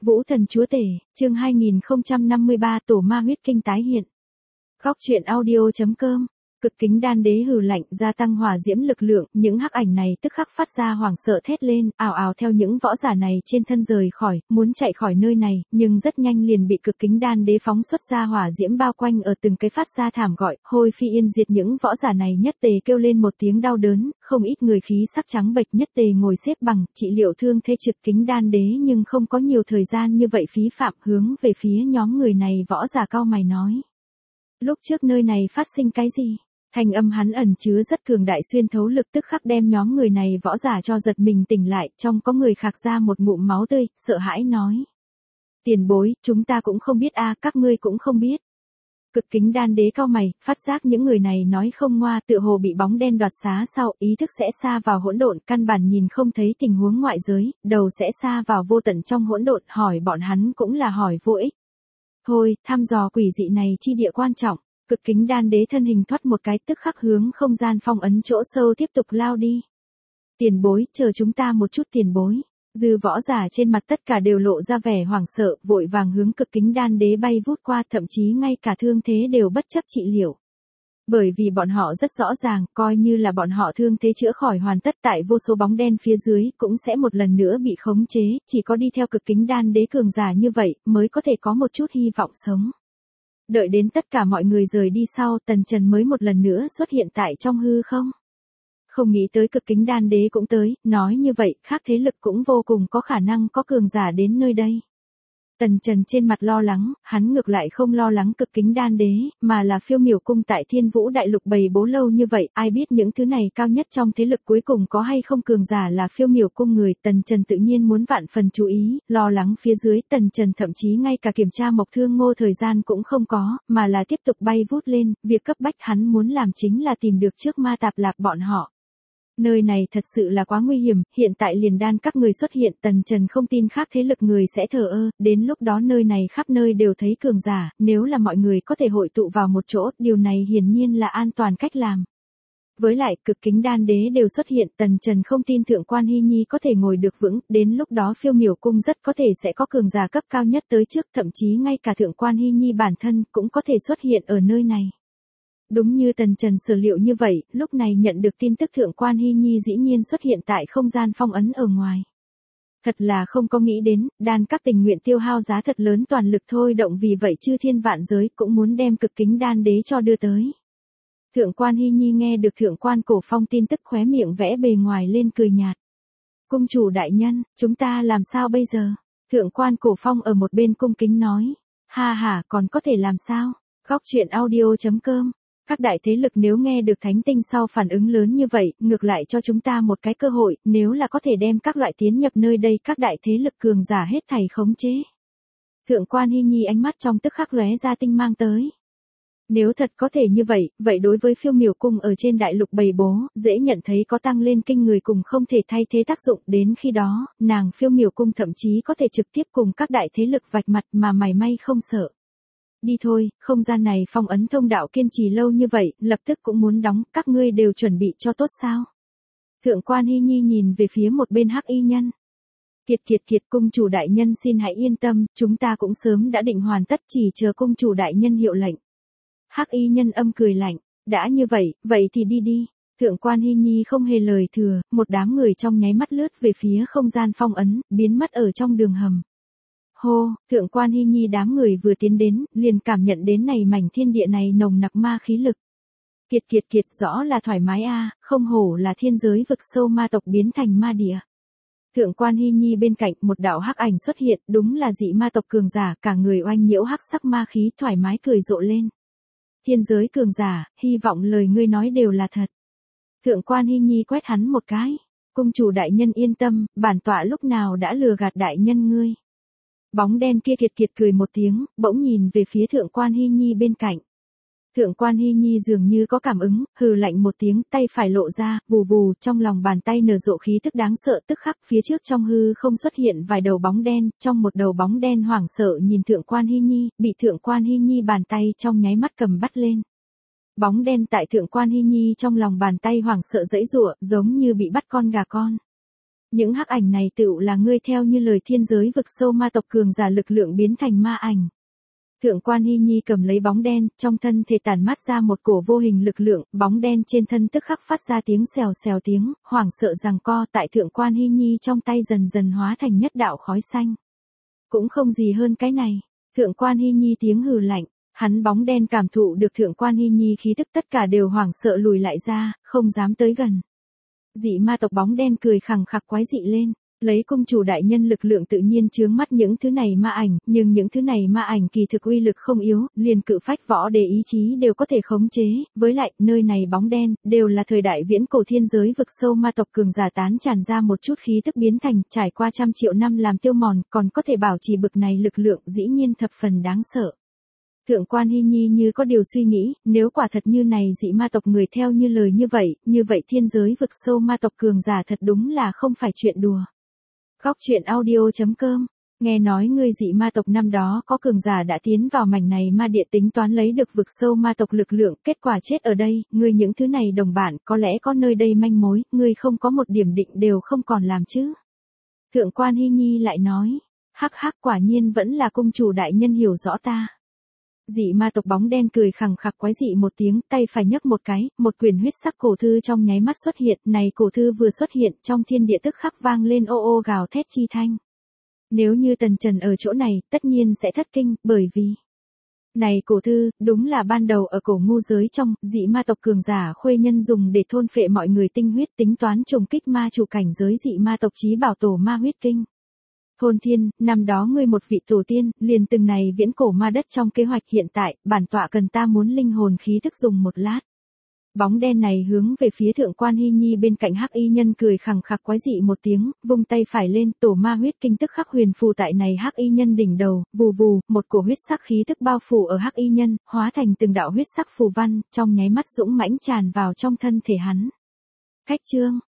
Vũ thần chúa tể, chương 2053 tổ ma huyết kinh tái hiện. Góc truyện audio.com. Cực kính đan đế hừ lạnh, gia tăng hỏa diễm lực lượng, những hắc ảnh này tức khắc phát ra hoảng sợ thét lên, ào ào theo những võ giả này trên thân rời khỏi, muốn chạy khỏi nơi này, nhưng rất nhanh liền bị cực kính đan đế phóng xuất ra hỏa diễm bao quanh ở từng cái phát ra thảm gọi, hôi phi yên diệt. Những võ giả này nhất tề kêu lên một tiếng đau đớn, không ít người khí sắc trắng bệch nhất tề ngồi xếp bằng, trị liệu thương thế trực kính đan đế, nhưng không có nhiều thời gian như vậy phí phạm, hướng về phía nhóm người này võ giả cau mày nói. Lúc trước nơi này phát sinh cái gì? Thanh âm hắn ẩn chứa rất cường đại xuyên thấu lực tức khắc đem nhóm người này võ giả cho giật mình tỉnh lại, trong có người khạc ra một ngụm máu tươi, sợ hãi nói. Tiền bối, chúng ta cũng không biết a, các ngươi cũng không biết. Cực kính đan đế cau mày, phát giác những người này nói không ngoa, tựa hồ bị bóng đen đoạt xá sau, ý thức sẽ xa vào hỗn độn, căn bản nhìn không thấy tình huống ngoại giới, đầu sẽ xa vào vô tận trong hỗn độn, hỏi bọn hắn cũng là hỏi vô ích. Thôi, thăm dò quỷ dị này chi địa quan trọng. Cực kính đan đế thân hình thoát một cái tức khắc hướng không gian phong ấn chỗ sâu tiếp tục lao đi. Tiền bối, chờ chúng ta một chút tiền bối. Dư võ giả trên mặt tất cả đều lộ ra vẻ hoảng sợ, vội vàng hướng cực kính đan đế bay vút qua, thậm chí ngay cả thương thế đều bất chấp trị liệu. Bởi vì bọn họ rất rõ ràng, coi như là bọn họ thương thế chữa khỏi hoàn tất tại vô số bóng đen phía dưới, cũng sẽ một lần nữa bị khống chế, chỉ có đi theo cực kính đan đế cường giả như vậy, mới có thể có một chút hy vọng sống. Đợi đến tất cả mọi người rời đi sau, Tần Trần mới một lần nữa xuất hiện tại trong hư không. Không nghĩ tới cực kính đan đế cũng tới, nói như vậy, khác thế lực cũng vô cùng có khả năng có cường giả đến nơi đây. Tần Trần trên mặt lo lắng, hắn ngược lại không lo lắng cực kính đan đế, mà là Phiêu Miểu cung tại Thiên Vũ đại lục bày bố lâu như vậy, ai biết những thứ này cao nhất trong thế lực cuối cùng có hay không cường giả là Phiêu Miểu cung người. Tần Trần tự nhiên muốn vạn phần chú ý, lo lắng phía dưới, Tần Trần thậm chí ngay cả kiểm tra Mộc Thương Ngô thời gian cũng không có, mà là tiếp tục bay vút lên, việc cấp bách hắn muốn làm chính là tìm được trước ma tạp lạp bọn họ. Nơi này thật sự là quá nguy hiểm, hiện tại liền đan các người xuất hiện, Tần Trần không tin khác thế lực người sẽ thờ ơ, đến lúc đó nơi này khắp nơi đều thấy cường giả, nếu là mọi người có thể hội tụ vào một chỗ, điều này hiển nhiên là an toàn cách làm. Với lại, cực kính đan đế đều xuất hiện, Tần Trần không tin Thượng Quan Hy Nhi có thể ngồi được vững, đến lúc đó Phiêu Miểu cung rất có thể sẽ có cường giả cấp cao nhất tới trước, thậm chí ngay cả Thượng Quan Hy Nhi bản thân cũng có thể xuất hiện ở nơi này. Đúng như Tần Trần sở liệu như vậy, lúc này nhận được tin tức Thượng Quan Hy Nhi dĩ nhiên xuất hiện tại không gian phong ấn ở ngoài. Thật là không có nghĩ đến, đan các tình nguyện tiêu hao giá thật lớn toàn lực thôi động, vì vậy chư thiên vạn giới cũng muốn đem cực kính đan đế cho đưa tới. Thượng Quan Hy Nhi nghe được Thượng Quan Cổ Phong tin tức khóe miệng vẽ bề ngoài lên cười nhạt. Cung chủ đại nhân, chúng ta làm sao bây giờ? Thượng Quan Cổ Phong ở một bên cung kính nói. Ha ha, còn có thể làm sao? Góc truyện audio.com. Các đại thế lực nếu nghe được thánh tinh sau phản ứng lớn như vậy, ngược lại cho chúng ta một cái cơ hội, nếu là có thể đem các loại tiến nhập nơi đây các đại thế lực cường giả hết thảy khống chế. Thượng Quan Hy Nhi ánh mắt trong tức khắc lóe ra tinh mang tới. Nếu thật có thể như vậy, vậy đối với Phiêu Miểu cung ở trên đại lục bày bố, dễ nhận thấy có tăng lên kinh người cùng không thể thay thế tác dụng, đến khi đó, nàng Phiêu Miểu cung thậm chí có thể trực tiếp cùng các đại thế lực vạch mặt mà mảy may không sợ. Đi thôi, không gian này phong ấn thông đạo kiên trì lâu như vậy, lập tức cũng muốn đóng, các ngươi đều chuẩn bị cho tốt sao? Thượng Quan Hy Nhi nhìn về phía một bên hắc y nhân. Kiệt cung chủ đại nhân xin hãy yên tâm, chúng ta cũng sớm đã định hoàn tất, chỉ chờ cung chủ đại nhân hiệu lệnh. Hắc y nhân âm cười lạnh, đã như vậy, vậy thì đi đi. Thượng Quan Hy Nhi không hề lời thừa, một đám người trong nháy mắt lướt về phía không gian phong ấn, biến mất ở trong đường hầm. Hô, Thượng Quan Hy Nhi đám người vừa tiến đến, liền cảm nhận đến này mảnh thiên địa này nồng nặc ma khí lực. Kiệt rõ là thoải mái a, không hổ là thiên giới vực sâu ma tộc biến thành ma địa. Thượng Quan Hy Nhi bên cạnh một đạo hắc ảnh xuất hiện, đúng là dị ma tộc cường giả, cả người oanh nhiễu hắc sắc ma khí thoải mái cười rộ lên. Thiên giới cường giả, hy vọng lời ngươi nói đều là thật. Thượng Quan Hy Nhi quét hắn một cái. Cung chủ đại nhân yên tâm, bản tọa lúc nào đã lừa gạt đại nhân ngươi. Bóng đen kia kiệt cười một tiếng, bỗng nhìn về phía Thượng Quan Hy Nhi bên cạnh. Thượng Quan Hy Nhi dường như có cảm ứng, hừ lạnh một tiếng, tay phải lộ ra, vù vù, trong lòng bàn tay nở rộ khí tức đáng sợ, tức khắc phía trước trong hư không xuất hiện vài đầu bóng đen, trong một đầu bóng đen hoảng sợ nhìn Thượng Quan Hy Nhi, bị Thượng Quan Hy Nhi bàn tay trong nháy mắt cầm bắt lên. Bóng đen tại Thượng Quan Hy Nhi trong lòng bàn tay hoảng sợ giãy giụa, giống như bị bắt con gà con. Những hắc ảnh này tựu là ngươi theo như lời thiên giới vực sâu ma tộc cường giả lực lượng biến thành ma ảnh. Thượng quan Hy Nhi cầm lấy bóng đen, trong thân thể tản mát ra một cổ vô hình lực lượng, bóng đen trên thân tức khắc phát ra tiếng xèo xèo tiếng, hoảng sợ giằng co tại thượng quan Hy Nhi trong tay dần dần hóa thành nhất đạo khói xanh. Cũng không gì hơn cái này, thượng quan Hy Nhi tiếng hừ lạnh, hắn bóng đen cảm thụ được thượng quan Hy Nhi khí tức tất cả đều hoảng sợ lùi lại ra, không dám tới gần. Dị ma tộc bóng đen cười khằng khặc quái dị lên. Lấy cung chủ đại nhân lực lượng tự nhiên chướng mắt những thứ này ma ảnh, nhưng những thứ này ma ảnh kỳ thực uy lực không yếu, liền cự phách võ đề ý chí đều có thể khống chế, với lại, nơi này bóng đen, đều là thời đại viễn cổ thiên giới vực sâu ma tộc cường giả tán tràn ra một chút khí tức biến thành, trải qua trăm triệu năm làm tiêu mòn, còn có thể bảo trì bực này lực lượng dĩ nhiên thập phần đáng sợ. Thượng quan Hy Nhi như có điều suy nghĩ, nếu quả thật như này dị ma tộc người theo như lời như vậy thiên giới vực sâu ma tộc cường giả thật đúng là không phải chuyện đùa. Góc truyện audio.com, nghe nói ngươi dị ma tộc năm đó có cường giả đã tiến vào mảnh này ma địa tính toán lấy được vực sâu ma tộc lực lượng, kết quả chết ở đây, ngươi những thứ này đồng bạn có lẽ có nơi đây manh mối, ngươi không có một điểm định đều không còn làm chứ. Thượng quan Hy Nhi lại nói, hắc hắc quả nhiên vẫn là cung chủ đại nhân hiểu rõ ta. Dị ma tộc bóng đen cười khằng khặc quái dị một tiếng, tay phải nhấc một cái, một quyển huyết sắc cổ thư trong nháy mắt xuất hiện, này cổ thư vừa xuất hiện, trong thiên địa tức khắc vang lên ô ô gào thét chi thanh. Nếu như Tần Trần ở chỗ này, tất nhiên sẽ thất kinh, bởi vì này cổ thư, đúng là ban đầu ở cổ ngu giới trong, dị ma tộc cường giả khuê nhân dùng để thôn phệ mọi người tinh huyết tính toán trùng kích ma chủ cảnh giới dị ma tộc chí bảo tổ ma huyết kinh. Thôn Thiên, năm đó ngươi một vị tổ tiên, liền từng này viễn cổ ma đất trong kế hoạch hiện tại, bản tọa cần ta muốn linh hồn khí thức dùng một lát. Bóng đen này hướng về phía thượng quan Hy Nhi bên cạnh hắc y nhân cười khằng khặc quái dị một tiếng, vung tay phải lên, tổ ma huyết kinh tức khắc huyền phù tại này hắc y nhân đỉnh đầu, vù vù, một cổ huyết sắc khí tức bao phủ ở hắc y nhân, hóa thành từng đạo huyết sắc phù văn, trong nháy mắt dũng mãnh tràn vào trong thân thể hắn. Khách chương